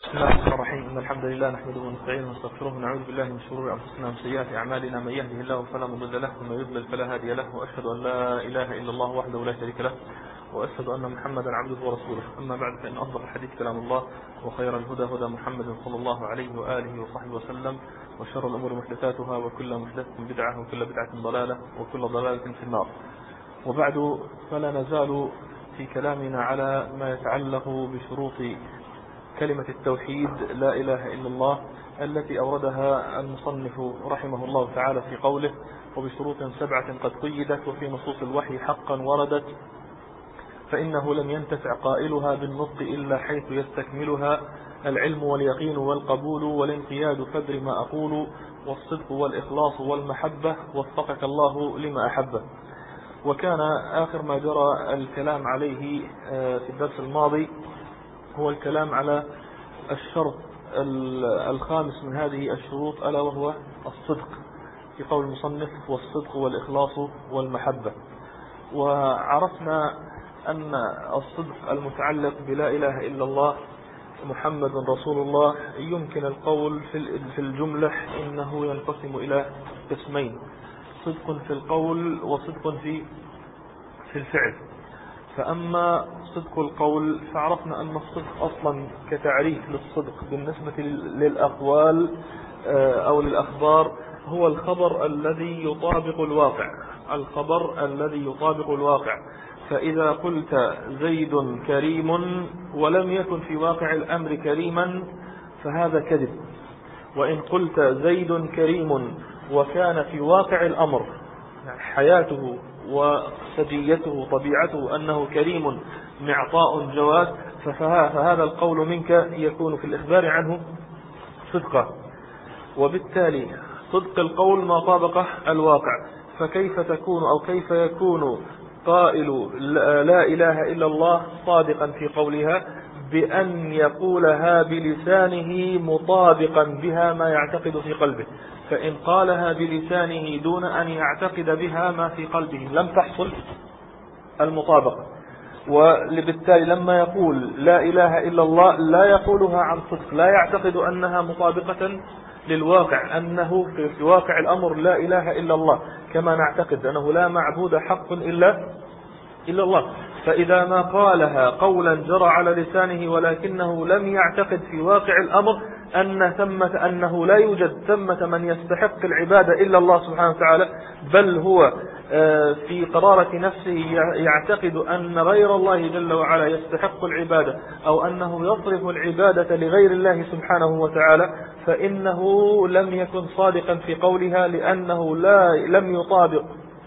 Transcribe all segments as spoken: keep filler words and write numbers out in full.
بسم الله الرحمن الرحيم. إن الحمد لله نحمده ونستعينه ونستغفره ونعوذ بالله من شرور أنفسنا ومن سيئات أعمالنا. من يهده الله فلا مضل له ومن يضلل فلا هادي له، وأشهد أن لا إله إلا الله وحده لا شريك له، وأشهد أن محمدا عبده ورسوله. أما بعد، فإن أفضل الحديث كلام الله، وخير الهدى هدى محمد صلى الله عليه وآله وصحبه وسلم، وشر الأمور محدثاتها، وكل محدثة بدعة، وكل بدعة ضلالة، وكل ضلالة في النار. وبعد، فلا نزال في كلامنا على ما يتعلق بشروط كلمة التوحيد لا إله إلا الله التي أوردها المصنف رحمه الله تعالى في قوله: وبشروط سبعة قد قيدت وفي نصوص الوحي حقا وردت، فإنه لم ينتفع قائلها بالنطق إلا حيث يستكملها: العلم واليقين والقبول والانقياد فدر ما أقول، والصدق والإخلاص والمحبة، وفقك الله لما أحبه. وكان آخر ما جرى الكلام عليه في الدرس الماضي هو الكلام على الشرط الخامس من هذه الشروط، ألا وهو الصدق، في قول المصنف: والصدق والإخلاص والمحبة. وعرفنا أن الصدق المتعلق بلا إله إلا الله محمد رسول الله يمكن القول في الجملة إنه ينقسم إلى قسمين: صدق في القول وصدق في في الفعل. فأما صدق القول فعرفنا أن الصدق أصلا كتعريف للصدق بالنسبة للأقوال أو للأخبار هو الخبر الذي يطابق الواقع الخبر الذي يطابق الواقع فإذا قلت زيد كريم ولم يكن في واقع الأمر كريما فهذا كذب، وإن قلت زيد كريم وكان في واقع الأمر حياته وسجيته طبيعته أنه كريم معطاء جواد، فهذا القول منك يكون في الإخبار عنه صدقا. وبالتالي صدق القول ما طابق الواقع، فكيف تكون أو كيف يكون قائل لا إله إلا الله صادقا في قولها بأن يقولها بلسانه مطابقا بها ما يعتقد في قلبه؟ فإن قالها بلسانه دون أن يعتقد بها ما في قلبه لم تحصل المطابقة. وبالتالي لما يقول لا إله إلا الله لا يقولها عن صدق، لا يعتقد أنها مطابقة للواقع، أنه في واقع الأمر لا إله إلا الله كما نعتقد أنه لا معبود حق إلا إلا الله. فإذا ما قالها قولا جرى على لسانه ولكنه لم يعتقد في واقع الأمر أن ثمة أنه لا يوجد ثمة من يستحق العبادة إلا الله سبحانه وتعالى، بل هو في قرارة نفسه يعتقد أن غير الله جل وعلا يستحق العبادة، أو أنه يصرف العبادة لغير الله سبحانه وتعالى، فإنه لم يكن صادقا في قولها، لأنه لا لم يطابق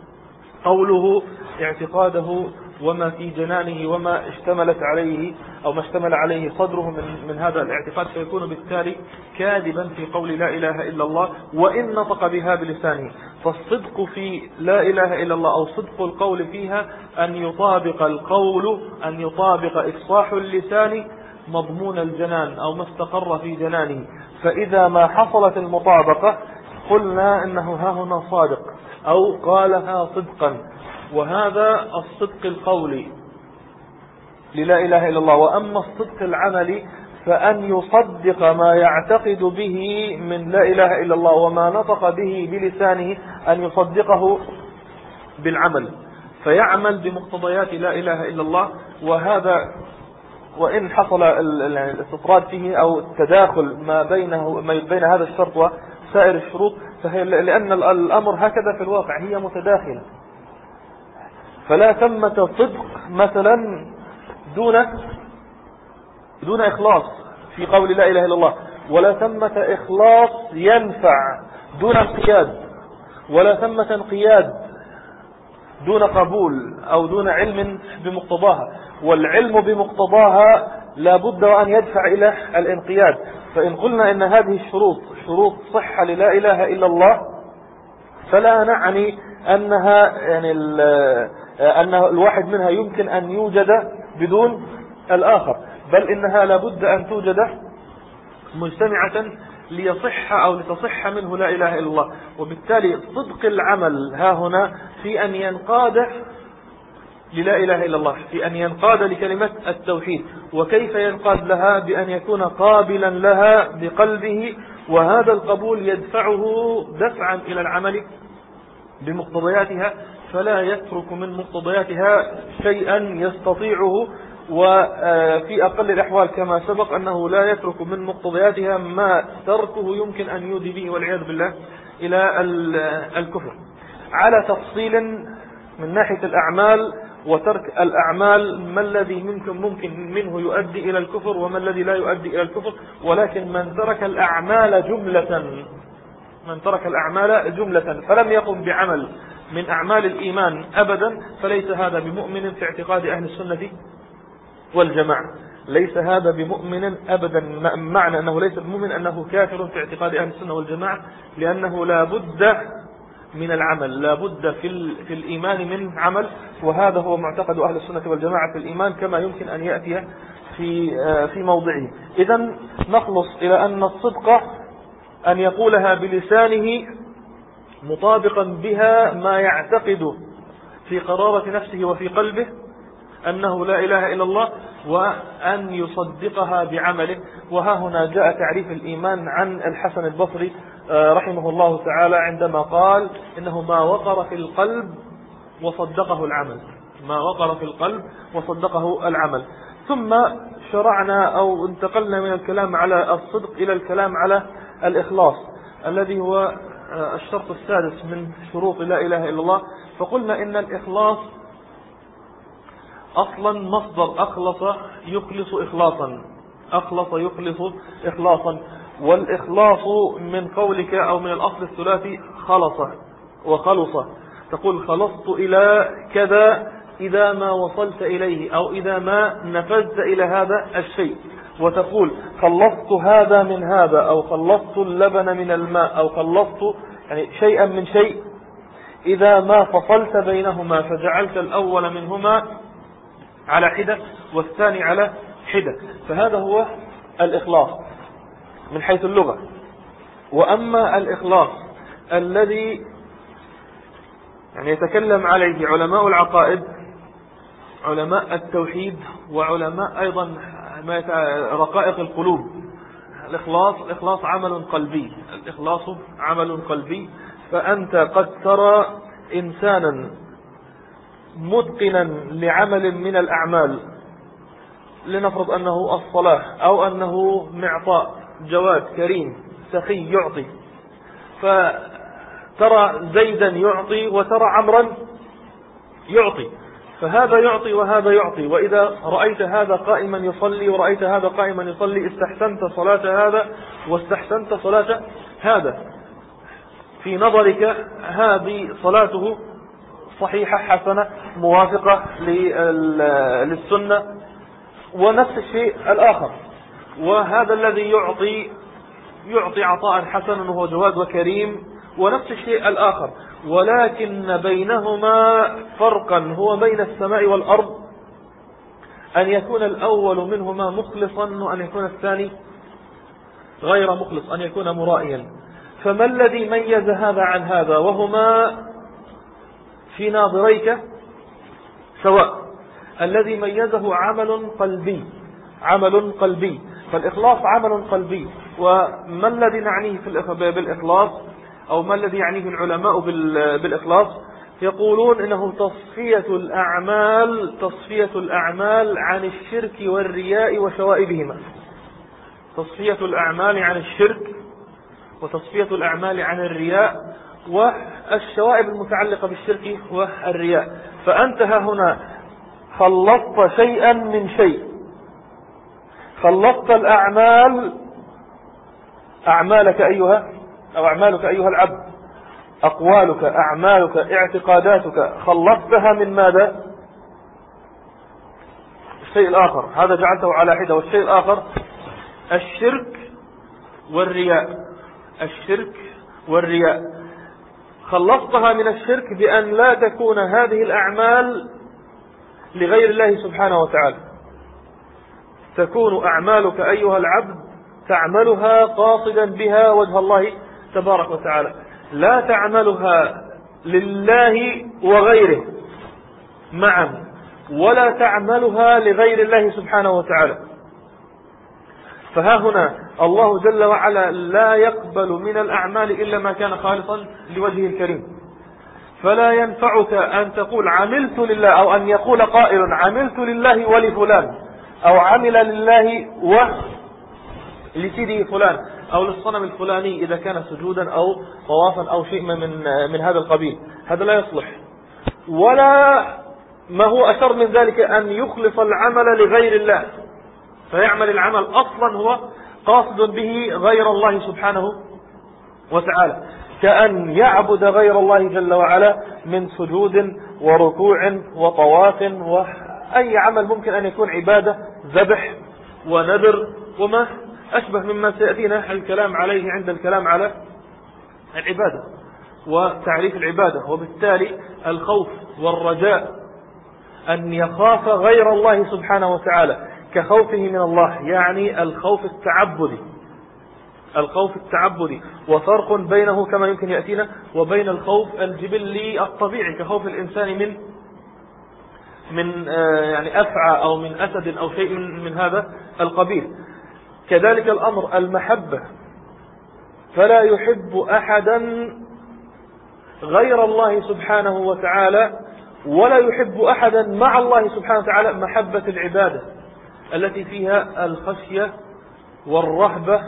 قوله اعتقاده وما في جنانه وما اشتملت عليه أو ما اشتمل عليه صدره من, من هذا الاعتقاد، فيكون بالتالي كاذبا في قول لا إله إلا الله وإن نطق بها بلسانه. فالصدق في لا إله إلا الله أو صدق القول فيها أن يطابق القول أن يطابق إفصاح اللسان مضمون الجنان أو ما استقر في جنانه. فإذا ما حصلت المطابقة قلنا إنه ها هنا صادق أو قالها صدقا. وهذا الصدق القولي للا إله إلا الله. وأما الصدق العملي فأن يصدق ما يعتقد به من لا إله إلا الله وما نطق به بلسانه أن يصدقه بالعمل، فيعمل بمقتضيات لا إله إلا الله. وهذا وإن حصل الاستطراد فيه أو التداخل ما بينه ما بين هذا الشرط وسائر الشروط، فهي لأن الأمر هكذا في الواقع هي متداخلة، فلا ثمة صدق مثلا دون دون إخلاص في قول لا إله إلا الله، ولا ثمة إخلاص ينفع دون انقياد، ولا ثمة انقياد دون قبول أو دون علم بمقتضاها. والعلم بمقتضاها لا بد وأن يدفع إلى الانقياد. فإن قلنا إن هذه الشروط شروط صحة للا إله إلا الله فلا نعني أنها يعني أن الواحد منها يمكن أن يوجد بدون الآخر، بل إنها لابد أن توجد مجتمعة ليصح أو لتصح منه لا إله إلا الله. وبالتالي صدق العمل ها هنا في أن ينقاد للا إله إلا الله، في أن ينقاد لكلمة التوحيد. وكيف ينقاد لها؟ بأن يكون قابلا لها بقلبه، وهذا القبول يدفعه دفعا إلى العمل بمقتضياتها، فلا يترك من مقتضياتها شيئا يستطيعه. وفي أقل الأحوال كما سبق أنه لا يترك من مقتضياتها ما تركه يمكن أن يودي به والعياذ بالله إلى الكفر. على تفصيل من ناحية الأعمال وترك الأعمال، ما الذي ممكن ممكن منه يؤدي إلى الكفر وما الذي لا يؤدي إلى الكفر. ولكن من ترك الأعمال جملة من ترك الأعمال جملة فلم يقم بعمل من أعمال الإيمان أبدا، فليس هذا بمؤمن في اعتقاد أهل السنة والجماعة. ليس هذا بمؤمن أبدا. معنى أنه ليس بمؤمن أنه كافر في اعتقاد أهل السنة والجماعة، لأنه لا بد من العمل، لا بد في, في الإيمان من عمل، وهذا هو معتقد أهل السنة والجماعة في الإيمان كما يمكن أن يأتي في في موضعه. إذن نخلص إلى أن الصدق أن يقولها بلسانه مطابقا بها ما يعتقد في قرارة نفسه وفي قلبه أنه لا إله إلا الله، وأن يصدقها بعمله. وها هنا جاء تعريف الإيمان عن الحسن البصري رحمه الله تعالى عندما قال إنه ما وقر في القلب وصدقه العمل، ما وقر في القلب وصدقه العمل. ثم شرعنا أو انتقلنا من الكلام على الصدق إلى الكلام على الإخلاص الذي هو الشرط السادس من شروط لا إله إلا الله. فقلنا إن الإخلاص أصلا مصدر أخلص يخلص إخلاصا، أخلص يخلص إخلاصا. والإخلاص من قولك أو من الأصل الثلاثي خلص وخلص، تقول خلصت إلى كذا إذا ما وصلت إليه أو إذا ما نفذت إلى هذا الشيء، وتقول خلصت هذا من هذا أو خلصت اللبن من الماء أو خلصت يعني شيئا من شيء إذا ما فصلت بينهما فجعلت الأول منهما على حدة والثاني على حدة، فهذا هو الإخلاص من حيث اللغة. وأما الإخلاص الذي يعني يتكلم عليه علماء العقائد، علماء التوحيد، وعلماء أيضا رقائق القلوب، الإخلاص الإخلاص عمل قلبي، الإخلاص عمل قلبي. فأنت قد ترى إنسانا متقنا لعمل من الأعمال، لنفرض أنه الصلاة أو أنه معطاء جواد كريم سخي يعطي، فترى زيدا يعطي وترى عمرا يعطي، فهذا يعطي وهذا يعطي. وإذا رأيت هذا قائما يصلي ورأيت هذا قائما يصلي استحسنت صلاة هذا واستحسنت صلاة هذا، في نظرك هذه صلاته صحيحة حسنة موافقة للسنة. ونفس الشيء الآخر، وهذا الذي يعطي يعطي عطاء حسنا وهو جواد وكريم، ونفس الشيء الآخر، ولكن بينهما فرقا هو بين السماء والأرض، أن يكون الأول منهما مخلصا وأن يكون الثاني غير مخلص، أن يكون مرائيا. فما الذي ميز هذا عن هذا وهما في ناظريك سواء؟ الذي ميزه عمل قلبي، عمل قلبي. فالإخلاص عمل قلبي. وما الذي نعنيه بالإخلاص أو ما الذي يعنيه العلماء بالإخلاص؟ يقولون إنه تصفية الأعمال تصفية الأعمال عن الشرك والرياء وشوائبهما، تصفية الأعمال عن الشرك وتصفية الأعمال عن الرياء والشوائب المتعلقة بالشرك والرياء. فأنت هنا خلصت شيئا من شيء، خلصت الأعمال، أعمالك أيها أو أعمالك أيها العبد، أقوالك أعمالك اعتقاداتك، خلصتها من ماذا؟ الشيء الآخر، هذا جعلته على حدة. والشيء الآخر الشرك والرياء، الشرك والرياء. خلصتها من الشرك بأن لا تكون هذه الأعمال لغير الله سبحانه وتعالى، تكون أعمالك أيها العبد تعملها قاصدا بها وجه الله تبارك وتعالى، لا تعملها لله وغيره معا، ولا تعملها لغير الله سبحانه وتعالى. فها هنا الله جل وعلا لا يقبل من الأعمال إلا ما كان خالصا لوجهه الكريم. فلا ينفعك أن تقول عملت لله، أو أن يقول قائل عملت لله ولفلان، أو عمل لله ولسيده فلان، أو للصنم الفلاني إذا كان سجودا أو طوافا أو شيء من, من هذا القبيل. هذا لا يصلح. ولا ما هو أشر من ذلك أن يخلص العمل لغير الله، فيعمل العمل أصلا هو قاصد به غير الله سبحانه وتعالى، كأن يعبد غير الله جل وعلا من سجود وركوع وطواف وأي عمل ممكن أن يكون عبادة، ذبح ونذر وما أشبه مما سيأتينا الكلام عليه عند الكلام على العبادة وتعريف العبادة. وبالتالي الخوف والرجاء أن يخاف غير الله سبحانه وتعالى كخوفه من الله، يعني الخوف التعبدي، الخوف التعبدي. وفرق بينه كما يمكن يأتينا وبين الخوف الجبلي الطبيعي كخوف الإنسان من من يعني أفعى أو من أسد أو شيء من, من هذا القبيل. كذلك الأمر المحبة، فلا يحب أحدا غير الله سبحانه وتعالى، ولا يحب أحدا مع الله سبحانه وتعالى محبة العبادة التي فيها الخشية والرهبة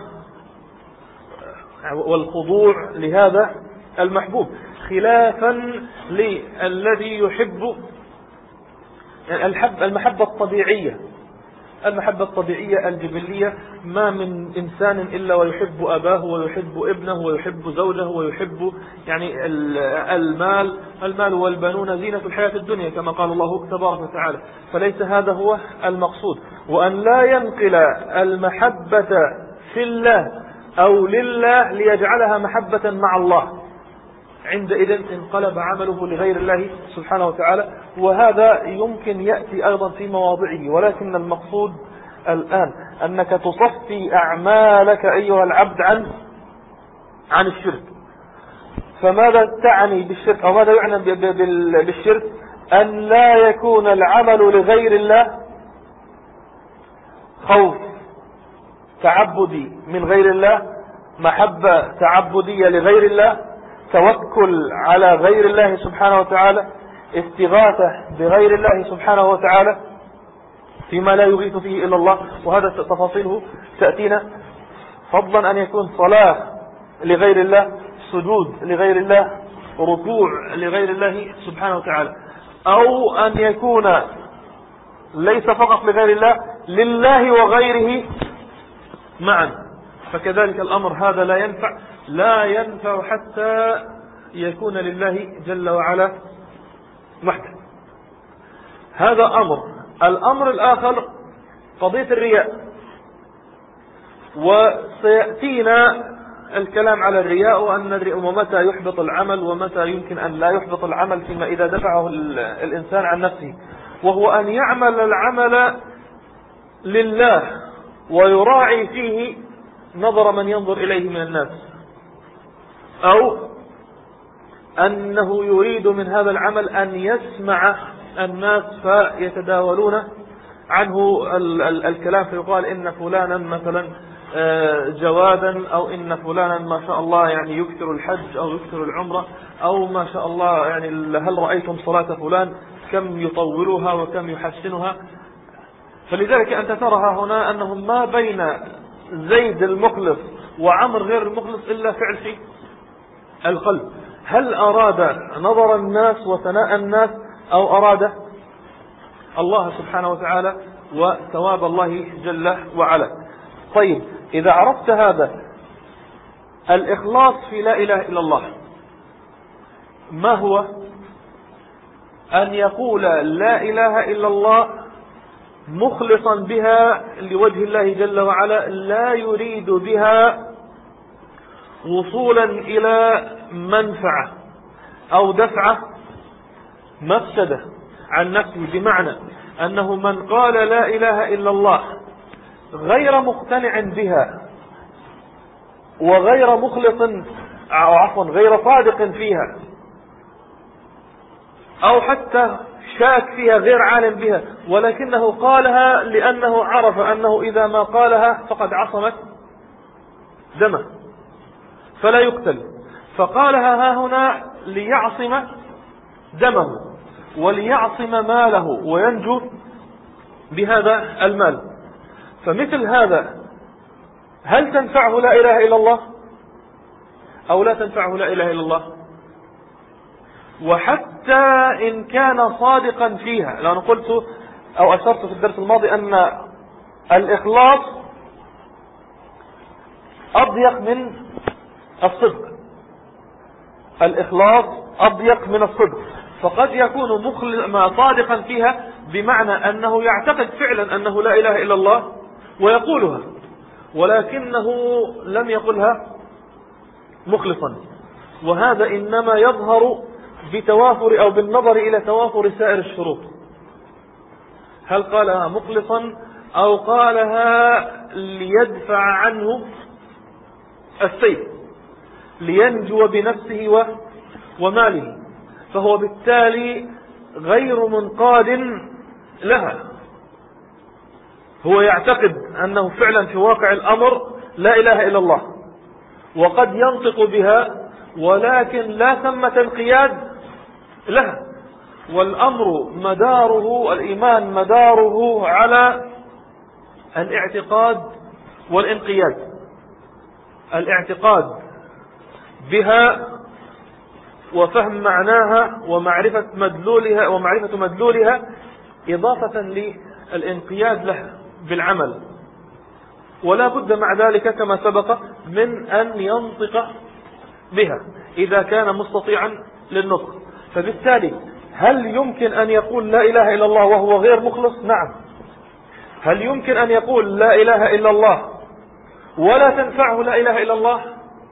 والخضوع لهذا المحبوب، خلافا للذي يحب المحبة الطبيعية. المحبة الطبيعية الجبلية، ما من إنسان إلا ويحب أباه ويحب ابنه ويحب زوجه ويحب يعني المال المال والبنون زينة الحياة الدنيا كما قال الله تبارك وتعالى. فليس هذا هو المقصود. وأن لا ينقل المحبة في الله أو لله ليجعلها محبة مع الله، عندئذ انقلب عمله لغير الله سبحانه وتعالى. وهذا يمكن يأتي أيضا في مواضعه، ولكن المقصود الآن أنك تصفي أعمالك أيها العبد عن عن الشرك. فماذا تعني بالشرك، أو ماذا يعنى بالشرك؟ أن لا يكون العمل لغير الله خوف تعبدي من غير الله، محبة تعبدية لغير الله، توكل على غير الله سبحانه وتعالى، استغاثة بغير الله سبحانه وتعالى فيما لا يغيث فيه إلا الله. وهذا تفاصيله تأتينا. فضلا أن يكون صلاة لغير الله، سجود لغير الله، ركوع لغير الله سبحانه وتعالى، أو أن يكون ليس فقط لغير الله، لله وغيره معا. فكذلك الأمر هذا لا ينفع لا ينفع حتى يكون لله جل وعلا وحده. هذا أمر. الأمر الآخر قضية الرياء، وسيأتينا الكلام على الرياء وأن الرياء ومتى يحبط العمل ومتى يمكن أن لا يحبط العمل فيما إذا دفعه الإنسان عن نفسه. وهو أن يعمل العمل لله ويراعي فيه نظر من ينظر إليه من الناس، أو أنه يريد من هذا العمل أن يسمع الناس فيتداولون عنه الكلام، فيقال إن فلانا مثلا جوادا، أو إن فلانا ما شاء الله يعني يكثر الحج أو يكثر العمرة، أو ما شاء الله يعني هل رأيتم صلاة فلان كم يطولها وكم يحسنها. فلذلك أنت ترى هنا أنهم ما بين زيد المخلص وعمر غير المخلص إلا فعل في القلب. هل أراد نظر الناس وثناء الناس، أو أراد الله سبحانه وتعالى وثواب الله جل وعلا؟ طيب، إذا عرفت هذا الإخلاص في لا إله إلا الله ما هو؟ أن يقول لا إله إلا الله مخلصا بها لوجه الله جل وعلا، لا يريد بها وصولا إلى منفعة أو دفع مفسدة عن نفسه. بمعنى أنه من قال لا إله إلا الله غير مقتنع بها وغير مخلص، أو عفوا غير صادق فيها، أو حتى شاك فيها غير عالم بها، ولكنه قالها لأنه عرف أنه إذا ما قالها فقد عصمت دمه فلا يقتل، فقالها ها هنا ليعصم دمه وليعصم ماله وينجو بهذا المال. فمثل هذا هل تنفعه لا إله إلا الله أو لا تنفعه لا إله إلا الله؟ وحتى إن كان صادقا فيها، لأن قلت أو أشرت في الدرس الماضي أن الإخلاص أضيق من الصدق، الإخلاص أضيق من الصدق، فقد يكون مخلص صادقا فيها بمعنى أنه يعتقد فعلا أنه لا إله إلا الله ويقولها، ولكنه لم يقلها مخلصا، وهذا إنما يظهر بتوافر أو بالنظر إلى توافر سائر الشروط. هل قالها مخلصا أو قالها ليدفع عنه السيف لينجو بنفسه وماله، فهو بالتالي غير منقاد لها، هو يعتقد أنه فعلا في واقع الأمر لا إله إلا الله وقد ينطق بها، ولكن لا ثمة انقياد لها، والأمر مداره الإيمان مداره على الاعتقاد والانقياد، الاعتقاد بها وفهم معناها ومعرفة مدلولها ومعرفة مدلولها إضافة للانقياد لها بالعمل، ولا بد مع ذلك كما سبق من أن ينطق بها إذا كان مستطيعا للنطق. فبالتالي هل يمكن أن يقول لا إله إلا الله وهو غير مخلص؟ نعم. هل يمكن أن يقول لا إله إلا الله ولا تنفعه لا إله إلا الله؟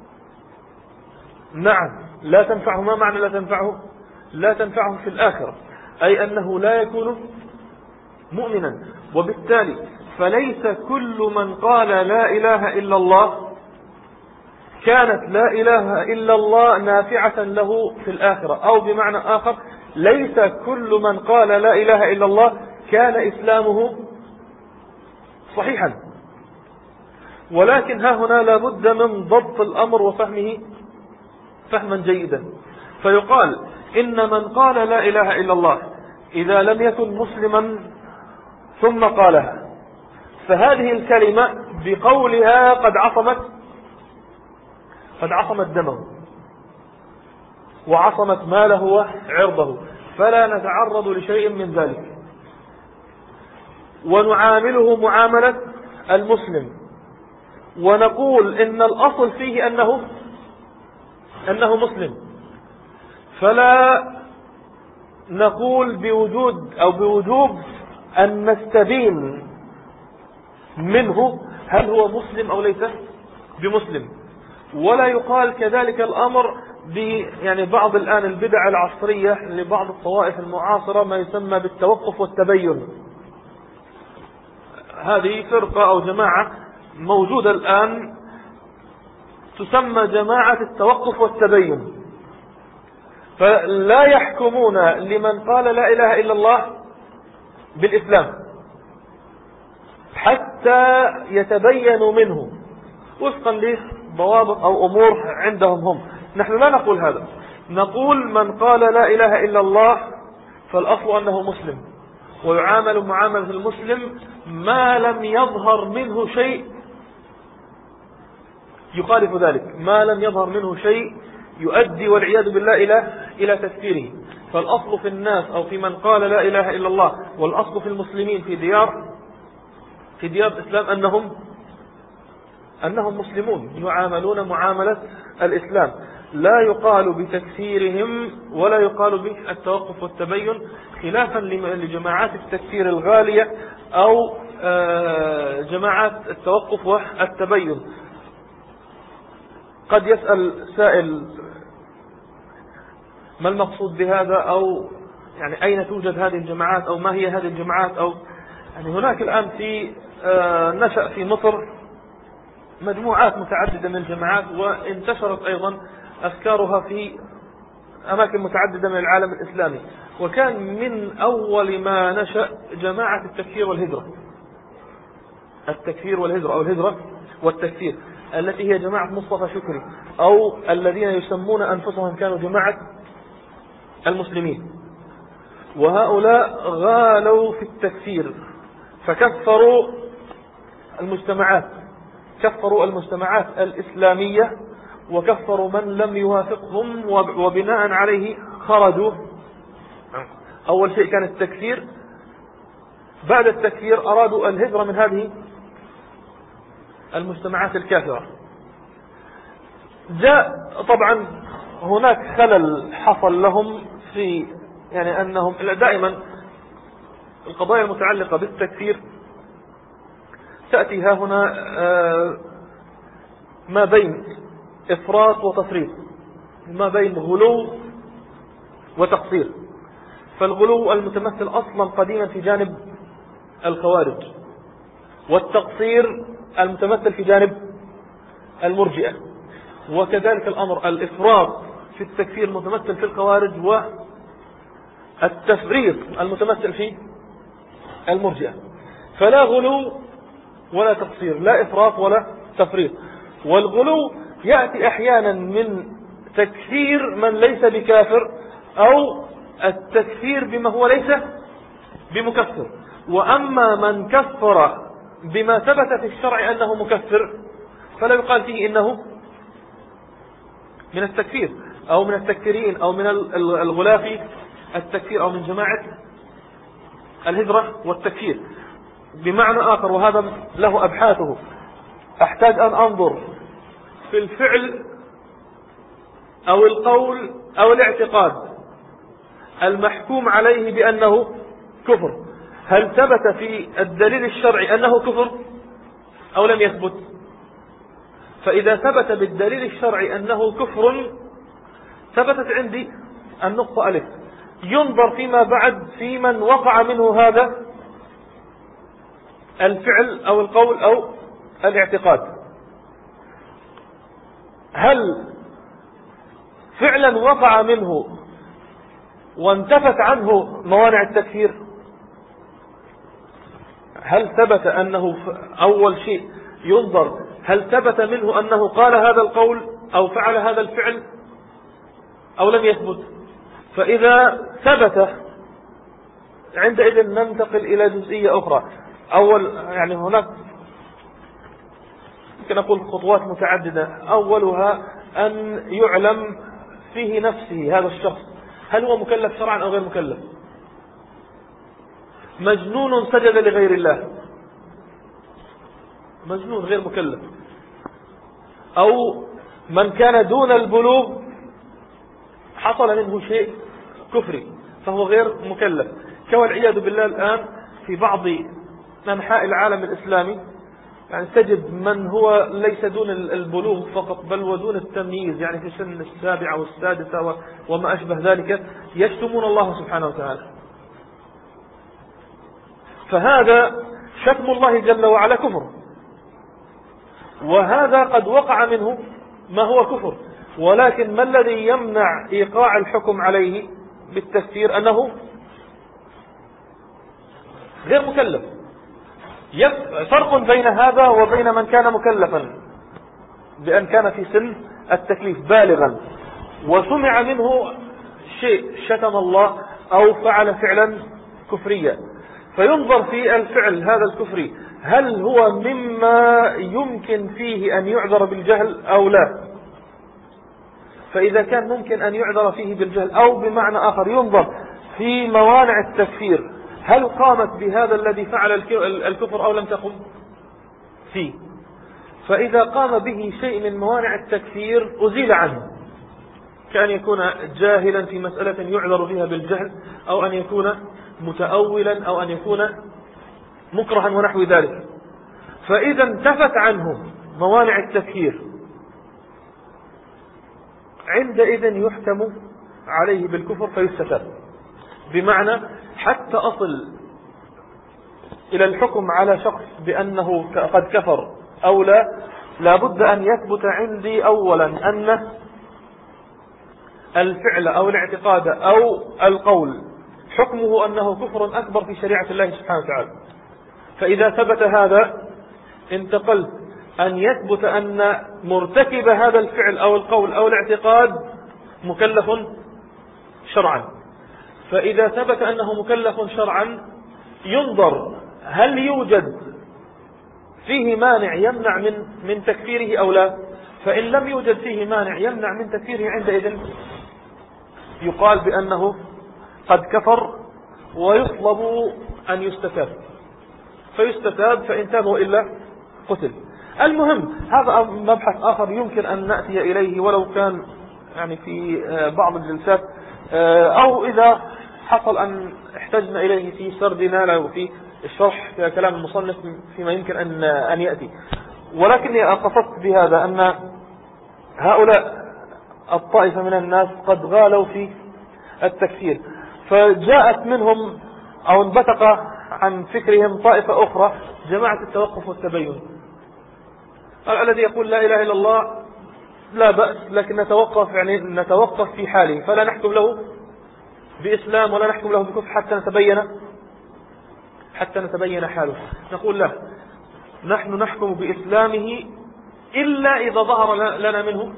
نعم، لا تنفعه. ما معنى لا تنفعه؟ لا تنفعه في الآخرة، أي أنه لا يكون مؤمنا. وبالتالي فليس كل من قال لا إله إلا الله كانت لا إله إلا الله نافعة له في الآخرة، أو بمعنى آخر ليس كل من قال لا إله إلا الله كان إسلامه صحيحا، ولكن ها هنا لابد من ضبط الأمر وفهمه فهما جيدا. فيقال إن من قال لا إله إلا الله إذا لم يكن مسلما ثم قالها فهذه الكلمة بقولها قد عصمت قد عصمت دمه وعصمت ماله وعرضه، فلا نتعرض لشيء من ذلك، ونعامله معاملة المسلم، ونقول إن الأصل فيه أنه أنه مسلم، فلا نقول بوجود أو بوجوب أن نستبين منه هل هو مسلم أو ليس بمسلم. ولا يقال كذلك الأمر ب يعني بعض الآن البدع العصرية لبعض الطوائف المعاصرة ما يسمى بالتوقف والتبين. هذه فرقة أو جماعة موجودة الآن تسمى جماعة التوقف والتبين، فلا يحكمون لمن قال لا إله إلا الله بالإسلام حتى يتبينوا منه وفقا لضوابط أو أمور عندهم هم. نحن لا نقول هذا، نقول من قال لا إله إلا الله فالأصل أنه مسلم، ويعامل معاملة المسلم ما لم يظهر منه شيء يخالف ذلك، ما لم يظهر منه شيء يؤدي والعياذ بالله إلى إلى تكفيره. فالأصل في الناس أو في من قال لا إله إلا الله، والأصل في المسلمين في ديار في ديار الإسلام أنهم أنهم مسلمون يعاملون معاملة الإسلام، لا يقال بتكفيرهم ولا يقال بالتوقف والتبين، خلافا لجماعات التكفير الغالية أو جماعات التوقف والتبين. قد يسأل سائل ما المقصود بهذا، أو يعني أين توجد هذه الجماعات، أو ما هي هذه الجماعات، أو يعني هناك الآن في نشأ في مصر مجموعات متعددة من الجماعات، وانتشرت أيضا أفكارها في أماكن متعددة من العالم الإسلامي، وكان من أول ما نشأ جماعة التكفير والهجرة، التكفير والهجرة أو الهجرة والتكفير، التي هي جماعة مصطفى شكري، أو الذين يسمون أنفسهم كانوا جماعة المسلمين. وهؤلاء غالوا في التكفير، فكفروا المجتمعات، كفروا المجتمعات الإسلامية، وكفروا من لم يوافقهم، وبناء عليه خرجوا. أول شيء كان التكفير، بعد التكفير أرادوا الهجرة من هذه المجتمعات الكافرة. جاء طبعا هناك خلل حصل لهم في يعني أنهم دائما القضايا المتعلقة بالتكفير تأتي ها هنا ما بين إفراط وتفريط، ما بين غلو وتقصير. فالغلو المتمثل أصلا قديما في جانب الخوارج، والتقصير المتمثل في جانب المرجئة، وكذلك الأمر الإفراط في التكفير المتمثل في الخوارج، والتفريط المتمثل في المرجئة. فلا غلو ولا تقصير، لا إفراط ولا تفريط. والغلو يأتي أحيانا من تكفير من ليس بكافر، أو التكفير بما هو ليس بمكفر. وأما من كفر بما ثبت في الشرع أنه مكفر فلا يقال فيه إنه من التكفير أو من التكفيرين أو من الغلاف التكفير أو من جماعة الهجرة والتكفير. بمعنى آخر، وهذا له أبحاثه، أحتاج أن أنظر في الفعل أو القول أو الاعتقاد المحكوم عليه بأنه كفر، هل ثبت في الدليل الشرعي أنه كفر أو لم يثبت؟ فإذا ثبت بالدليل الشرعي أنه كفر ثبتت عندي النقطة ألف. ينظر فيما بعد في من وقع منه هذا الفعل أو القول أو الاعتقاد، هل فعلا وقع منه وانتفت عنه موانع التكفير؟ هل ثبت أنه أول شيء ينظر هل ثبت منه أنه قال هذا القول أو فعل هذا الفعل أو لم يثبت؟ فإذا ثبت عندئذ ننتقل إلى جزئية أخرى. أول يعني هناك يمكن أقول خطوات متعددة، أولها أن يعلم فيه نفسه هذا الشخص هل هو مكلف شرعا أو غير مكلف. مجنون سجد لغير الله، مجنون غير مكلف، أو من كان دون البلوغ حصل منه شيء كفري فهو غير مكلف. والعياذ بالله الآن في بعض أنحاء العالم الإسلامي يعني تجد من هو ليس دون البلوغ فقط بل ودون التمييز، يعني في سن السابعة والسادسة وما أشبه ذلك، يشتمون الله سبحانه وتعالى. فهذا شتم الله جل وعلا كفر، وهذا قد وقع منه ما هو كفر، ولكن ما الذي يمنع إيقاع الحكم عليه بالتفسير؟ أنه غير مكلف. فرق بين هذا وبين من كان مكلفا بأن كان في سن التكليف بالغا وسمع منه شيء شتم الله أو فعل فعلا كفريا، فينظر في الفعل هذا الكفري هل هو مما يمكن فيه أن يعذر بالجهل أو لا. فإذا كان ممكن أن يعذر فيه بالجهل، أو بمعنى آخر ينظر في موانع التكفير هل قامت بهذا الذي فعل الكفر أو لم تقم فيه. فإذا قام به شيء من موانع التكفير أزيل عنه، كأن يكون جاهلا في مسألة يعذر فيها بالجهل، أو أن يكون متأولا، أو أن يكون مكرها ونحو ذلك. فإذا انتفت عنه موانع التكفير عندئذ يحكم عليه بالكفر فيستتاب. بمعنى حتى أصل إلى الحكم على شخص بأنه قد كفر أو لا، لابد أن يثبت عندي أولا أن الفعل أو الاعتقاد أو القول حكمه أنه كفر أكبر في شريعة الله سبحانه وتعالى. فإذا ثبت هذا انتقلت أن يثبت أن مرتكب هذا الفعل أو القول أو الاعتقاد مكلف شرعا. فإذا ثبت أنه مكلف شرعا ينظر هل يوجد فيه مانع يمنع من من تكفيره أو لا. فإن لم يوجد فيه مانع يمنع من تكفيره عندئذ يقال بأنه قد كفر ويطلب أن يستتاب، فيستتاب فإن تابوا إلا قتل. المهم هذا مبحث آخر يمكن أن نأتي إليه ولو كان يعني في بعض الجلسات، أو إذا حصل أن احتجنا إليه في سردنا له وفي الشرح في كلام المصنف فيما يمكن أن أن يأتي. ولكني قصدت بهذا أن هؤلاء الطائفة من الناس قد غالوا في التكفير، فجاءت منهم أو انبثق عن فكرهم طائفة أخرى جماعة التوقف والتبين. الذي يقول لا إله إلا الله لا بأس، لكن نتوقف يعني نتوقف في حاله، فلا نحكم له بإسلام ولا نحكم له بكفر حتى نتبين حتى نتبين حاله. نقول لا، نحن نحكم بإسلامه إلا إذا ظهر لنا منه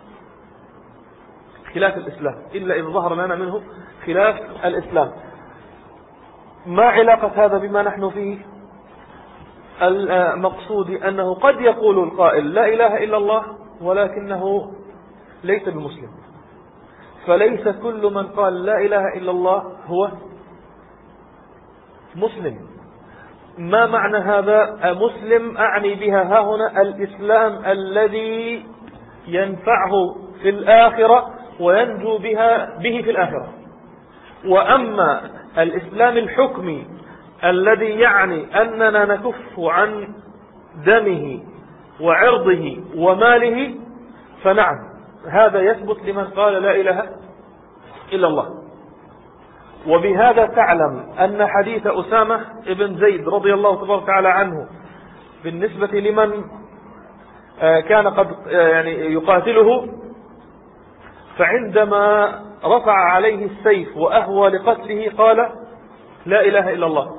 خلاف الإسلام، إلا إذا ظهر لنا منه خلاف الإسلام. ما علاقة هذا بما نحن فيه؟ المقصود أنه قد يقول القائل لا إله إلا الله ولكنه ليس بمسلم، فليس كل من قال لا إله إلا الله هو مسلم. ما معنى هذا مسلم؟ أعني بها ها هنا الإسلام الذي ينفعه في الآخرة وينجو بها به في الآخرة. وأما الإسلام الحكمي الذي يعني أننا نكف عن دمه وعرضه وماله فنعم هذا يثبت لمن قال لا إله إلا الله. وبهذا تعلم أن حديث أسامة ابن زيد رضي الله تبارك وتعالى عنه بالنسبة لمن كان قد يعني يقاتله، فعندما رفع عليه السيف وأهوى لقتله قال لا إله إلا الله،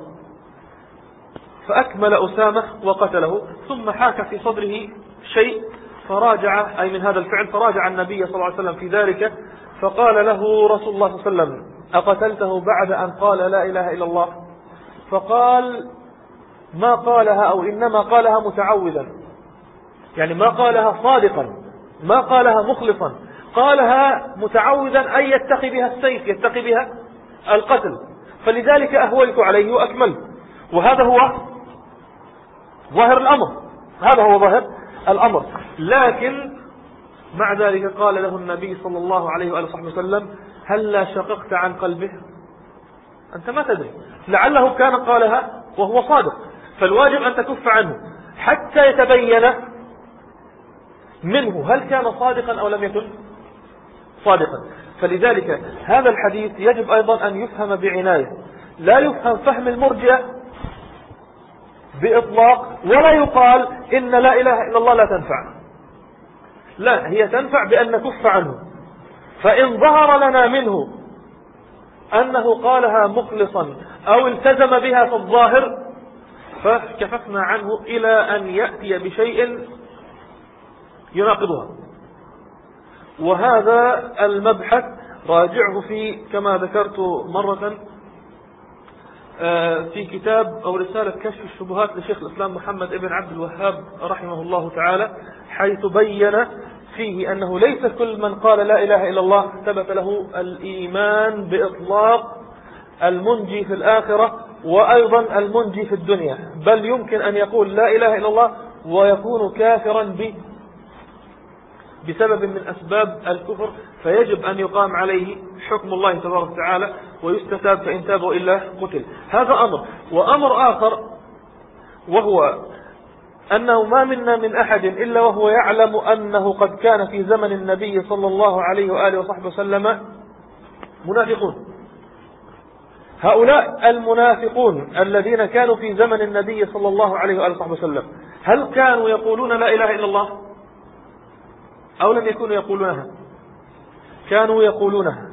فأكمل أسامة وقتله، ثم حاك في صدره شيء فراجع أي من هذا الفعل، فراجع النبي صلى الله عليه وسلم في ذلك فقال له رسول الله صلى الله عليه وسلم أقتلته بعد أن قال لا إله إلا الله؟ فقال ما قالها أو إنما قالها متعوذا، يعني ما قالها صادقا، ما قالها مخلصا، قالها متعوذا أي يتقي بها السيف، يتقي بها القتل، فلذلك أهويت عليه وأكملت. وهذا هو ظاهر الأمر، هذا هو ظاهر الأمر. لكن مع ذلك قال له النبي صلى الله عليه وآله وصحبه وسلم هل لا شققت عن قلبه؟ أنت ما تدري، لعله كان قالها وهو صادق، فالواجب أن تكف عنه حتى يتبين منه هل كان صادقا أو لم يكن صادقا. فلذلك هذا الحديث يجب أيضا أن يفهم بعناية، لا يفهم فهم المرجئة بإطلاق، ولا يقال إن لا إله إلا الله لا تنفع، لا، هي تنفع بأن نكف عنه. فإن ظهر لنا منه أنه قالها مخلصا أو التزم بها في الظاهر فكففنا عنه إلى أن يأتي بشيء يناقضها. وهذا المبحث راجعه في كما ذكرت مرة في كتاب أو رسالة كشف الشبهات لشيخ الإسلام محمد ابن عبد الوهاب رحمه الله تعالى، حيث بين فيه أنه ليس كل من قال لا إله إلا الله ثبت له الإيمان بإطلاق المنجي في الآخرة وأيضا المنجي في الدنيا، بل يمكن أن يقول لا إله إلا الله ويكون كافرا ب بسبب من أسباب الكفر، فيجب أن يقام عليه حكم الله تبارك وتعالى ويستتاب، فإن تابوا إلا قتل. هذا أمر. وأمر آخر وهو أنه ما منا من أحد إلا وهو يعلم أنه قد كان في زمن النبي صلى الله عليه وآله وصحبه وسلم منافقون. هؤلاء المنافقون الذين كانوا في زمن النبي صلى الله عليه وآله وصحبه وسلم هل كانوا يقولون لا إله إلا الله أو لم يكونوا يقولونها؟ كانوا يقولونها،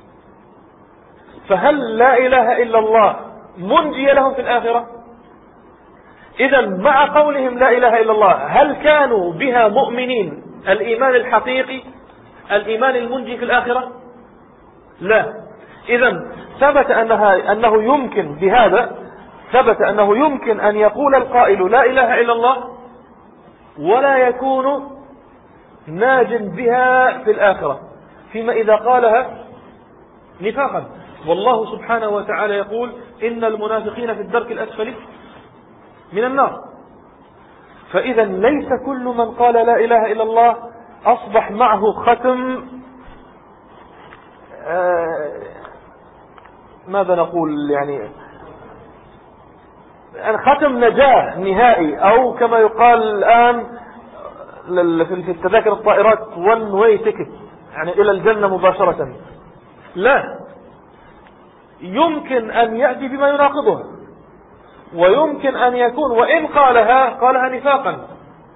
فهل لا إله إلا الله منجي لهم في الآخرة؟ إذا مع قولهم لا إله إلا الله هل كانوا بها مؤمنين الإيمان الحقيقي، الإيمان المنجي في الآخرة؟ لا. إذا ثبت أنها أنه يمكن بهذا ثبت أنه يمكن أن يقول القائل لا إله إلا الله ولا يكون ناج بها في الآخرة، فيما إذا قالها نفاقا. والله سبحانه وتعالى يقول إن المنافقين في الدرك الأسفل من النار. فإذا ليس كل من قال لا إله إلا الله أصبح معه ختم آه ماذا نقول يعني ختم نجاة نهائي، أو كما يقال الآن في التذاكر الطائرات one way ticket، يعني إلى الجنة مباشرة. لا، يمكن أن يأتي بما يناقضها، ويمكن أن يكون وإن قالها قالها نفاقا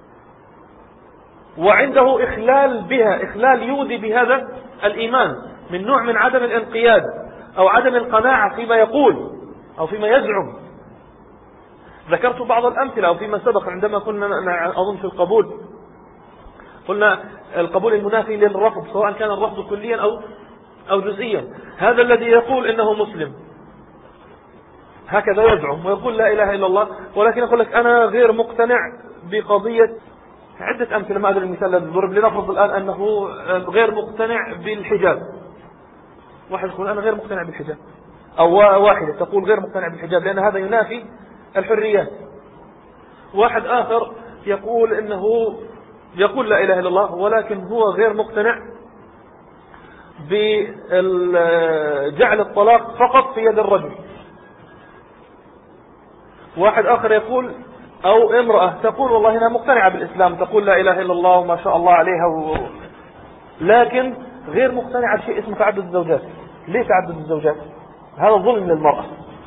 وعنده إخلال بها، إخلال يؤذي بهذا الإيمان من نوع من عدم الانقياد أو عدم القناعة فيما يقول أو فيما يزعم. ذكرت بعض الأمثلة أو فيما سبق عندما كنا أظن في القبول، قلنا القبول المنافي للرفض سواء كان الرفض كليا أو أو جزئيا. هذا الذي يقول إنه مسلم هكذا يزعم ويقول لا إله إلا الله، ولكن يقول لك أنا غير مقتنع بقضية عدة أمثلة، ما أدري المثال الذي ضرب. لنفرض الآن أنه غير مقتنع بالحجاب، واحد يقول أنا غير مقتنع بالحجاب، أو واحدة تقول غير مقتنع بالحجاب لأن هذا ينافي الحريات. واحد آخر يقول إنه يقول لا إله إلا الله ولكن هو غير مقتنع بجعل الطلاق فقط في يد الرجل. واحد آخر يقول أو امرأة تقول والله أنا مقتنعة بالإسلام، تقول لا إله إلا الله وما شاء الله عليها و... لكن غير مقتنعة بشيء اسمه تعدد الزوجات. ليه تعدد الزوجات؟ هذا ظلم للمرأة.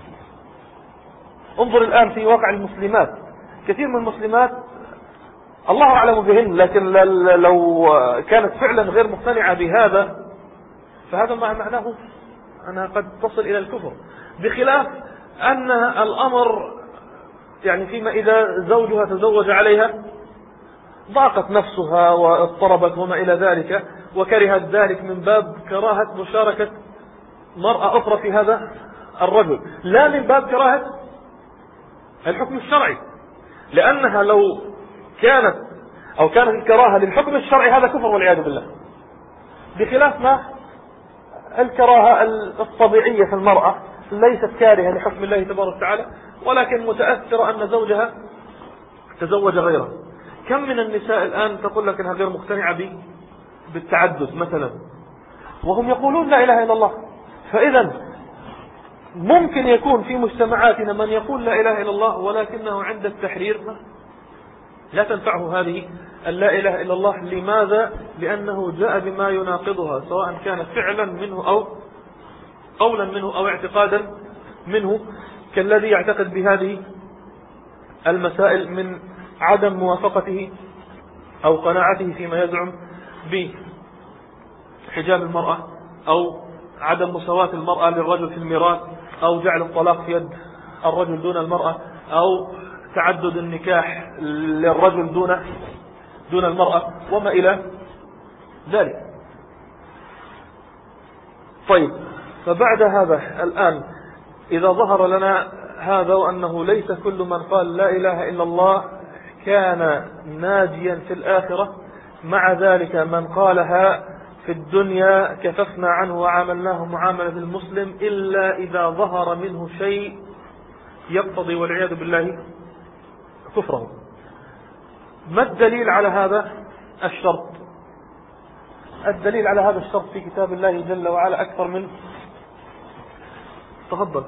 انظر الآن في واقع المسلمات، كثير من المسلمات الله أعلم بهن، لكن لو كانت فعلا غير مقتنعة بهذا فهذا ما معناه أنها قد تصل إلى الكفر، بخلاف أن الأمر يعني فيما إذا زوجها تزوج عليها ضاقت نفسها واضطربت وما إلى ذلك وكرهت ذلك من باب كراهة مشاركة مرأة أخرى في هذا الرجل، لا من باب كراهة الحكم الشرعي، لأنها لو كانت أو كانت الكراهة للحكم الشرعي هذا كفر والعياذ بالله، بخلاف ما الكراهة الطبيعية في المرأة ليست كارهة لحكم الله تبارك وتعالى ولكن متأثرة أن زوجها تزوج غيره. كم من النساء الآن تقول لك أنها غير مقتنعة بالتعدد مثلا وهم يقولون لا إله إلا الله. فإذا ممكن يكون في مجتمعاتنا من يقول لا إله إلا الله ولكنه عند التحرير لا تنفعه هذه اللا إله إلا الله. لماذا؟ لأنه جاء بما يناقضها سواء كان فعلا منه أو قولا منه أو اعتقادا منه، كالذي يعتقد بهذه المسائل من عدم موافقته أو قناعته فيما يزعم بحجاب المرأة أو عدم مساواة المرأة للرجل في الميراث أو جعل الطلاق في يد الرجل دون المرأة أو تعدد النكاح للرجل دون دون المرأة وما إلى ذلك. طيب، فبعد هذا الآن إذا ظهر لنا هذا وأنه ليس كل من قال لا إله إلا الله كان ناجيا في الآخرة، مع ذلك من قالها في الدنيا كففنا عنه وعاملناه معاملة المسلم إلا إذا ظهر منه شيء يقتضي والعياذ بالله كفره. ما الدليل على هذا الشرط؟ الدليل على هذا الشرط في كتاب الله جل وعلا أكثر من تفضل.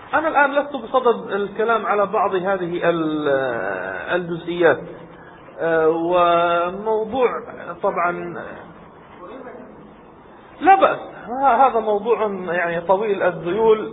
أنا الآن لست بصدد الكلام على بعض هذه الجزئيات، وموضوع طبعا لا بأس، هذا موضوع يعني طويل الذيول،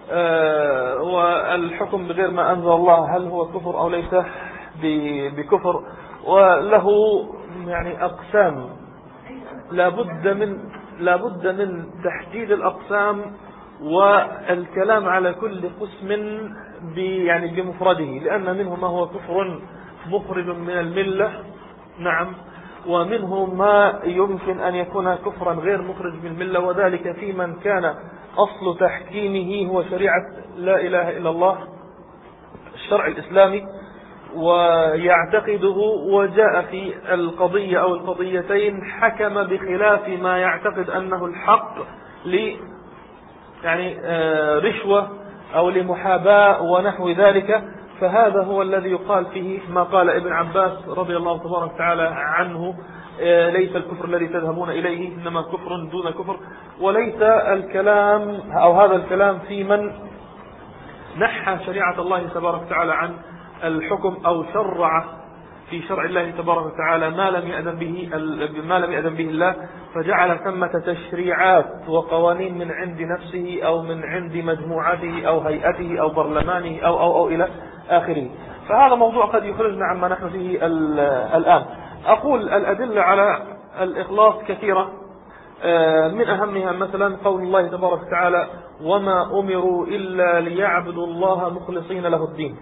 والحكم بغير ما أنزل الله هل هو كفر أو ليس بكفر، وله يعني أقسام لابد من لابد من تحديد الأقسام والكلام على كل قسم يعني بمفرده، لأن منه ما هو كفر مخرج من الملة، نعم، ومنه ما يمكن أن يكون كفرا غير مخرج من الملة، وذلك في من كان أصل تحكيمه هو شريعة لا إله إلا الله، الشرع الإسلامي، ويعتقده وجاء في القضية أو القضيتين حكم بخلاف ما يعتقد أنه الحق ل يعني رشوة أو لمحاباة ونحو ذلك، فهذا هو الذي يقال فيه ما قال ابن عباس رضي الله تبارك وتعالى عنه: ليس الكفر الذي تذهبون إليه إنما كفر دون كفر. وليس الكلام أو هذا الكلام في من نحى شريعة الله تبارك وتعالى عن الحكم أو شرع في شرع الله تبارك وتعالى ما لم يأذن به ما لم يأذن به الله، فجعل ثمة تشريعات وقوانين من عند نفسه أو من عند مجموعته أو هيئته أو برلمانه أو أو أو إلى آخره. فهذا موضوع قد يخرجنا عما نحن فيه الآن. أقول الأدلة على الإخلاص كثيرة، من أهمها مثلا قول الله تبارك وتعالى: وما أمروا إلا ليعبدوا الله مخلصين له الدين.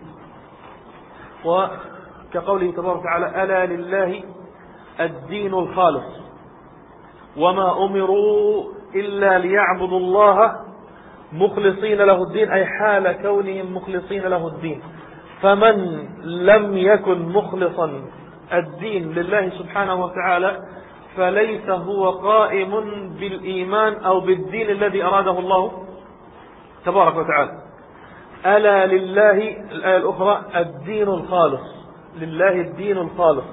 وكقوله تبارك وتعالى: ألا لله الدين الخالص. وما أمروا إلا ليعبدوا الله مخلصين له الدين، أي حال كونهم مخلصين له الدين. فمن لم يكن مخلصا الدين لله سبحانه وتعالى فليس هو قائم بالإيمان أو بالدين الذي أراده الله تبارك وتعالى. ألا لله، الآية الأخرى: الدين الخالص، لله الدين الخالص.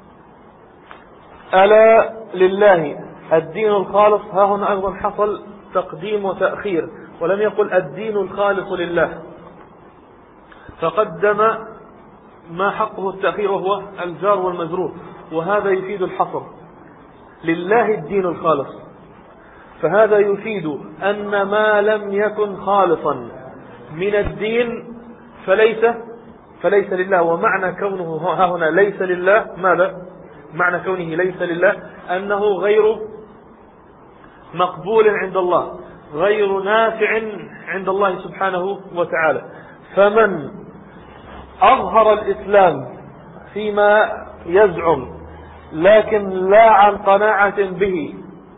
ألا لله الدين الخالص، ها هنا أيضا حصل تقديم وتأخير، ولم يقل الدين الخالص لله، فقدم ما حقه التأخير وهو الجار والمجرور، وهذا يفيد الحصر، لله الدين الخالص. فهذا يفيد أن ما لم يكن خالصا من الدين فليس فليس لله. ومعنى كونه ها هنا ليس لله، ماذا معنى كونه ليس لله؟ أنه غير مقبول عند الله، غير نافع عند الله سبحانه وتعالى. فمن أظهر الإسلام فيما يزعم لكن لا عن قناعة به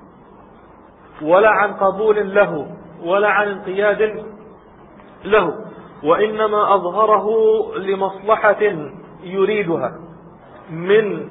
ولا عن قبول له ولا عن انقياد له، وإنما أظهره لمصلحة يريدها من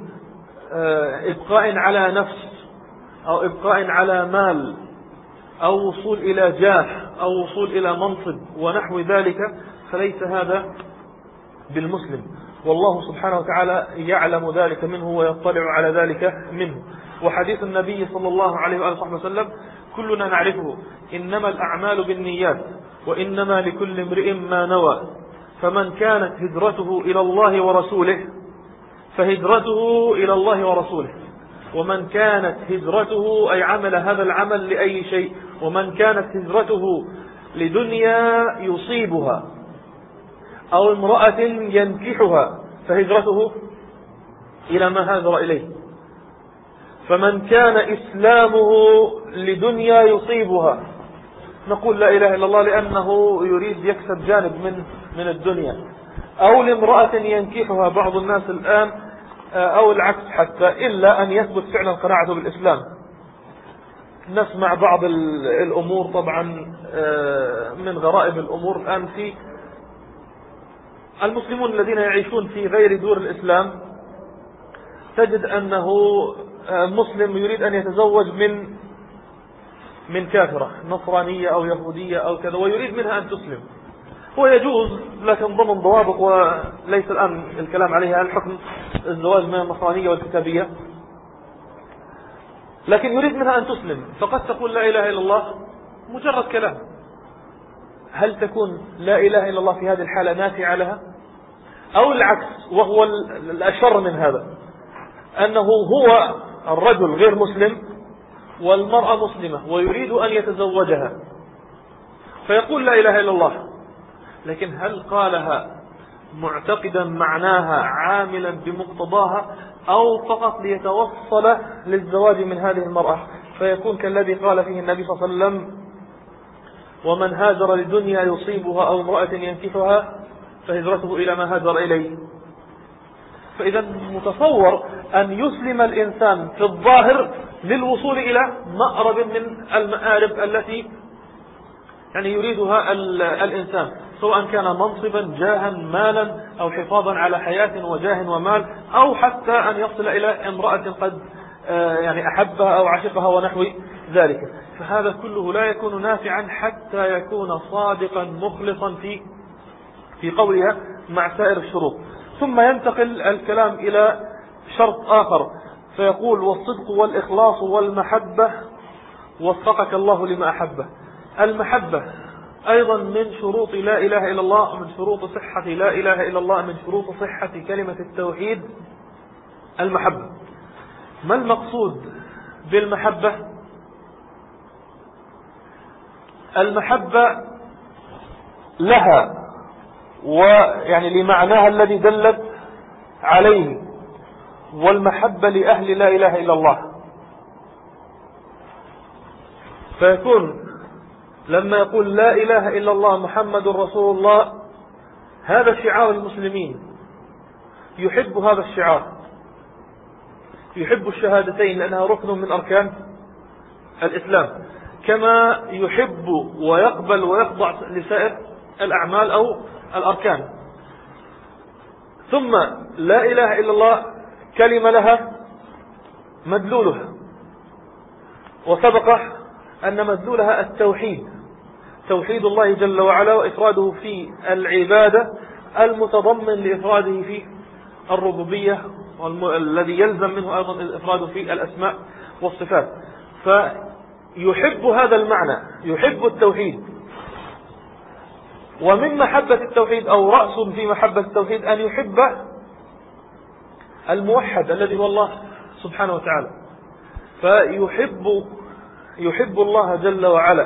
إبقاء على نفس أو إبقاء على مال أو وصول إلى جاه أو وصول إلى منصب ونحو ذلك، فليس هذا بالمسلم، والله سبحانه وتعالى يعلم ذلك منه ويطلع على ذلك منه. وحديث النبي صلى الله عليه وآله وسلم كلنا نعرفه: إنما الأعمال بالنيات وإنما لكل امرئ ما نوى، فمن كانت هجرته إلى الله ورسوله فهجرته إلى الله ورسوله، ومن كانت هجرته أي عمل هذا العمل لأي شيء، ومن كانت هجرته لدنيا يصيبها أو امرأة ينكحها فهجرته إلى ما هاجر إليه. فمن كان إسلامه لدنيا يصيبها نقول لا إله إلا الله، لأنه يريد يكسب جانب من من الدنيا، أو لامرأة ينكحها بعض الناس الآن، أو العكس حتى، إلا أن يثبت فعلا قناعته بالإسلام. نسمع بعض الأمور طبعا من غرائب الأمور الآن في المسلمون الذين يعيشون في غير دور الإسلام، تجد أنه مسلم يريد أن يتزوج من من كافرة نصرانية أو يهودية أو كذا، ويريد منها أن تسلم، هو يجوز لكن ضمن ضوابط، وليس الآن الكلام عليها الحكم الزواج من النصرانية والكتابية، لكن يريد منها أن تسلم، فقد تقول لا إله إلا الله مجرد كلام، هل تكون لا إله إلا الله في هذه الحالة نافعة لها؟ أو العكس وهو الأشر من هذا، أنه هو الرجل غير مسلم والمرأة مسلمة ويريد أن يتزوجها فيقول لا إله إلا الله، لكن هل قالها معتقدا معناها عاملا بمقتضاها أو فقط ليتوصل للزواج من هذه المرأة، فيكون كالذي قال فيه النبي صلى الله عليه وسلم ومن هاجر لدنيا يصيبها أو امرأة ينكحها فهجرته إلى ما هاجر إليه. فإذا متصور أن يسلم الإنسان في الظاهر للوصول إلى مأرب من المآرب التي يعني يريدها الإنسان، سواء كان منصبا جاها مالا أو حفاظا على حياة وجاه ومال، أو حتى أن يصل إلى امرأة قد يعني أحبها أو عشقها ونحو ذلك. فهذا كله لا يكون نافعا حتى يكون صادقا مخلصا في في قولها مع سائر الشروط. ثم ينتقل الكلام إلى شرط آخر فيقول والصدق والإخلاص والمحبة وفقك الله لما أحبه. المحبة أيضا من شروط لا إله إلا الله، من شروط صحة لا إله إلا الله، من شروط صحة كلمة التوحيد المحبة. ما المقصود بالمحبة؟ المحبة لها ويعني لمعناها الذي دلت عليه، والمحبة لأهل لا إله إلا الله. فيكون لما يقول لا إله إلا الله محمد رسول الله هذا شعار المسلمين، يحب هذا الشعار، يحب الشهادتين لأنها ركن من أركان الإسلام، كما يحب ويقبل ويخضع لسائر الأعمال أو الأركان. ثم لا إله إلا الله كلمة لها مدلولها، وسبق أن مدلولها التوحيد، توحيد الله جل وعلا وإفراده في العبادة المتضمن لإفراده في الربوبية والذي يلزم منه أيضا الإفراد في الأسماء والصفات. فيحب هذا المعنى، يحب التوحيد. ومن محبة التوحيد أو رأس في محبة التوحيد أن يحب الموحد الذي هو الله سبحانه وتعالى. فيحب يحب الله جل وعلا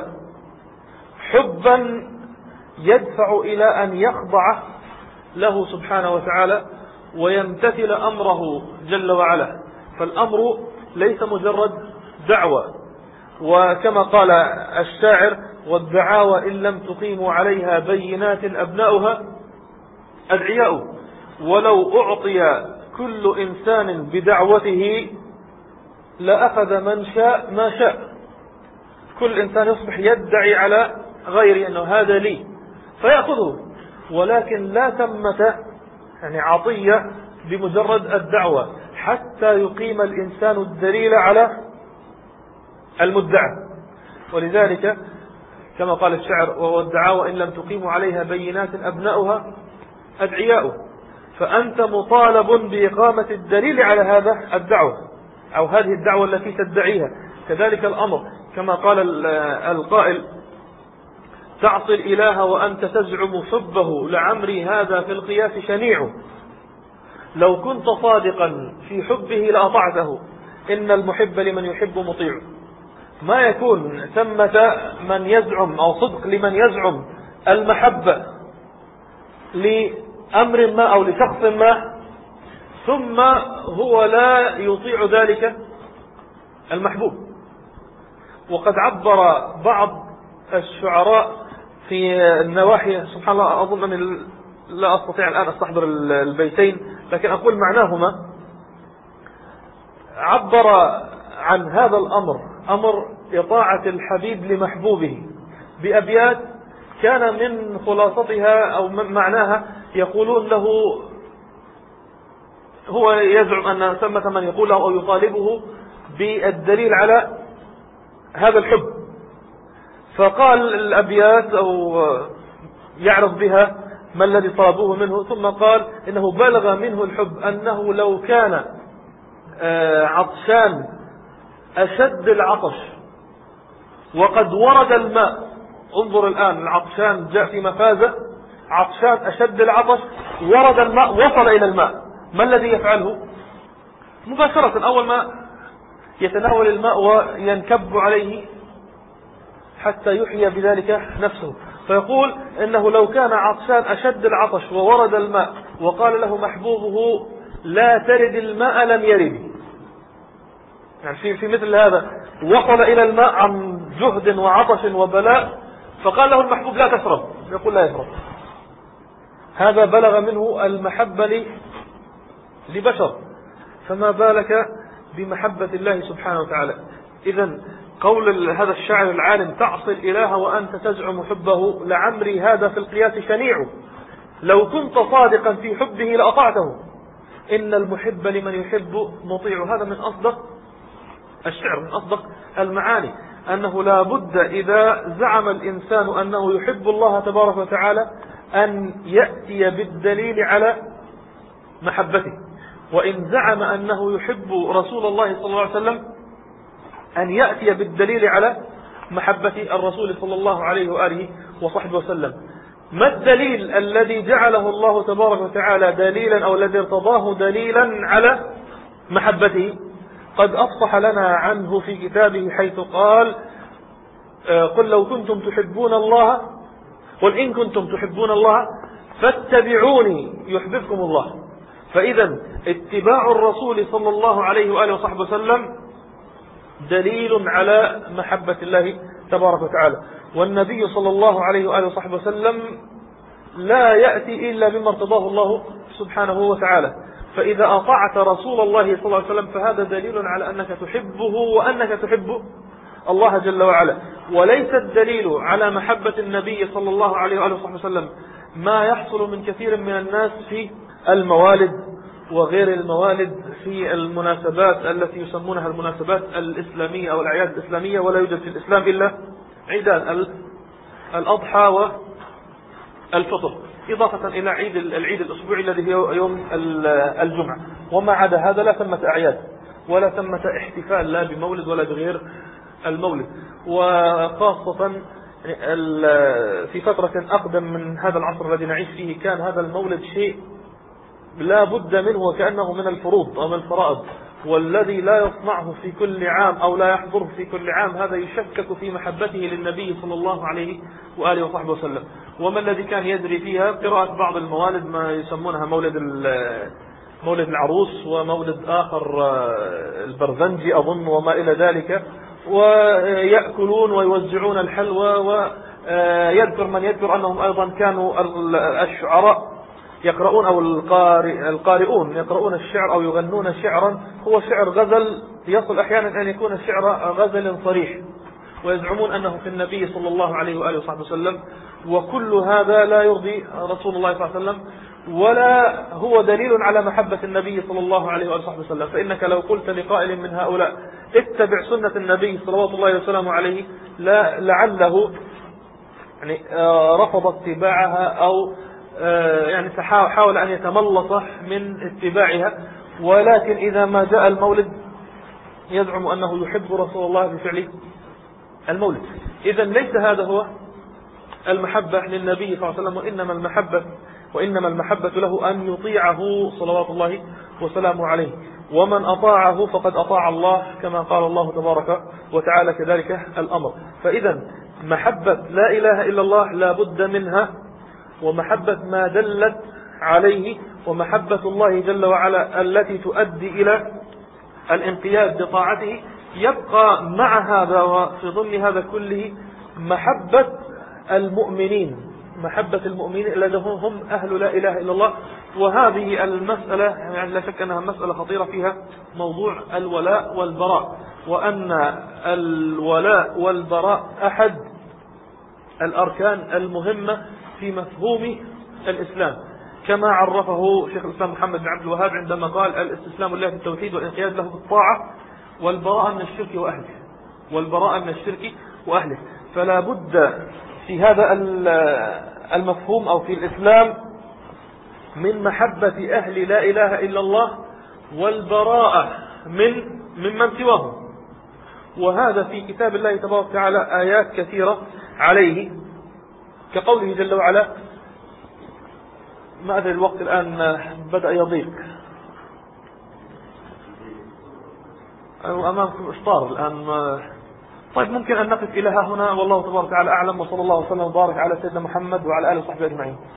حبا يدفع إلى أن يخضع له سبحانه وتعالى ويمتثل أمره جل وعلا. فالأمر ليس مجرد دعوة، وكما قال الشاعر والدعاوى إن لم تقيموا عليها بينات أبناؤها أدعياء، ولو أعطي كل إنسان بدعوته لأخذ من شاء ما شاء. كل إنسان يصبح يدعي على غيره أنه هذا لي فيأخذه، ولكن لا ثمة يعني عطية بمجرد الدعوة حتى يقيم الإنسان الدليل على المدعى. ولذلك كما قال الشعر والدعاوى إن لم تقيموا عليها بينات أبناؤها أدعياء. فأنت مطالب بإقامة الدليل على هذا الدعوة أو هذه الدعوة التي تدعيها. كذلك الأمر كما قال القائل تعصي الإله وأنت تزعم حبه لعمري هذا في القياس شنيع، لو كنت صادقا في حبه لأطعته إن المحب لمن يحب مطيع. ما يكون ثمة من يزعم أو صدق لمن يزعم المحبة لأمر ما أو لشخص ما ثم هو لا يطيع ذلك المحبوب. وقد عبر بعض الشعراء في النواحي سبحان الله، أظن أني لا أستطيع الآن أستحضر البيتين لكن أقول معناهما. عبر عن هذا الأمر أمر إطاعة الحبيب لمحبوبه بأبيات كان من خلاصتها أو من معناها يقولون له هو يزعم أن ثمة من يقول له أو يطالبه بالدليل على هذا الحب، فقال الأبيات أو يعرض بها ما الذي طلبوه منه، ثم قال إنه بلغ منه الحب أنه لو كان عطشان أشد العطش وقد ورد الماء انظر الآن، العطشان جاء في مفازة، عطشان أشد العطش، ورد الماء، وصل إلى الماء، ما الذي يفعله؟ مباشرة أول ما يتناول الماء وينكب عليه حتى يحيي بذلك نفسه. فيقول إنه لو كان عطشان أشد العطش وورد الماء وقال له محبوبه لا ترد الماء لم يرد. يعني في في مثل هذا وصل إلى الماء عن جهد وعطش وبلاء، فقال له المحبوب لا تشرب، يقول لا يشرب. هذا بلغ منه المحبة لبشر، فما بالك بمحبة الله سبحانه وتعالى. إذن قول هذا الشاعر العالم تعصي الإله وأنت تزعم حبه، لعمري هذا في القياس شنيع، لو كنت صادقا في حبه لأطعته، إن المحب لمن يحب مطيع. هذا من أصدق الشعر، من أصدق المعاني، أنه لا بد إذا زعم الإنسان أنه يحب الله تبارك وتعالى أن يأتي بالدليل على محبته، وإن زعم أنه يحب رسول الله صلى الله عليه وسلم أن يأتي بالدليل على محبة الرسول صلى الله عليه وآله وصحبه وسلم. ما الدليل الذي جعله الله تبارك وتعالى دليلا أو الذي ارتضاه دليلا على محبته؟ قد أفصح لنا عنه في كتابه حيث قال قل لو كنتم تحبون الله، قل إن كنتم تحبون الله فاتبعوني يحببكم الله. فإذا اتباع الرسول صلى الله عليه وآله وصحبه وسلم دليل على محبة الله تبارك وتعالى. والنبي صلى الله عليه وآله وصحبه وسلم لا يأتي إلا بما ارتضاه الله سبحانه وتعالى. فإذا أطعت رسول الله صلى الله عليه وسلم فهذا دليل على أنك تحبه وأنك تحب الله جل وعلا. وليس الدليل على محبة النبي صلى الله عليه وآله وصحبه وسلم ما يحصل من كثير من الناس في الموالد وغير الموالد، في المناسبات التي يسمونها المناسبات الإسلامية أو الأعياد الإسلامية، ولا يوجد في الإسلام إلا عيدان الأضحى والفطر، إضافة إلى عيد العيد الأسبوعي الذي هو يوم الجمعة. وما عدا هذا لا ثمة أعياد ولا ثمة احتفال لا بمولد ولا بغير المولد. وخاصة في فترة أقدم من هذا العصر الذي نعيش فيه كان هذا المولد شيء لا بد منه وكأنه من الفروض أو من الفرائض، والذي لا يصنعه في كل عام أو لا يحضره في كل عام هذا يشكك في محبته للنبي صلى الله عليه وآله وصحبه وسلم. وما الذي كان يجري فيها؟ قراءة بعض الموالد ما يسمونها مولد مولد العروس ومولد آخر البرزنجي أظن وما إلى ذلك، ويأكلون ويوزعون الحلوى. ويذكر من يذكر أنهم أيضا كانوا الشعراء يقرؤون أو القارئ القارئون يقرؤون الشعر أو يغنون شعرا هو شعر غزل، يصل أحيانا أن يكون شعر غزل صريح، ويزعمون أنه في النبي صلى الله عليه وآله وصحبه وسلم. وكل هذا لا يرضي رسول الله صلى الله عليه وسلم ولا هو دليل على محبة النبي صلى الله عليه وآله وصحبه وسلم. فإنك لو قلت لقائل من هؤلاء اتبع سنة النبي صلوات الله وسلامه عليه لا لعله يعني رفض اتباعها أو يعني حاول أن يتملص من اتباعها، ولكن إذا ما جاء المولد يزعم أنه يحب رسول الله بفعل المولد. إذا ليس هذا هو المحبة للنبي صلى الله عليه وسلم، وإنما المحبة وإنما المحبة له أن يطيعه صلوات الله وسلامه عليه، ومن أطاعه فقد أطاع الله كما قال الله تبارك وتعالى كذلك الأمر. فإذا محبة لا إله إلا الله لا بد منها، ومحبة ما دلت عليه، ومحبة الله جل وعلا التي تؤدي إلى الانقياد بطاعته. يبقى مع هذا وفي ضمن هذا كله محبة المؤمنين، محبة المؤمنين الذين هم أهل لا إله إلا الله. وهذه المسألة يعني لا شك أنها مسألة خطيرة فيها موضوع الولاء والبراء، وأن الولاء والبراء أحد الأركان المهمة في مفهوم الإسلام، كما عرفه شيخ الإسلام محمد بن عبد الوهاب عندما قال الاستسلام لله في التوحيد والانقياد له بالطاعة والبراءة من الشرك وأهله، والبراءة من الشرك وأهله. فلا بد في هذا المفهوم أو في الإسلام من محبة أهل لا إله إلا الله والبراءة من ممن سواهم. وهذا في كتاب الله تبارك وتعالى آيات كثيرة عليه، كقوله جل وعلا ما أدري الوقت الآن بدأ يضيق، أمامكم إفطار الآن. طيب ممكن أن نقف إلى ها هنا، والله تبارك وتعالى أعلم، وصلى الله وسلم وبارك على سيدنا محمد وعلى آله وصحبه أجمعين.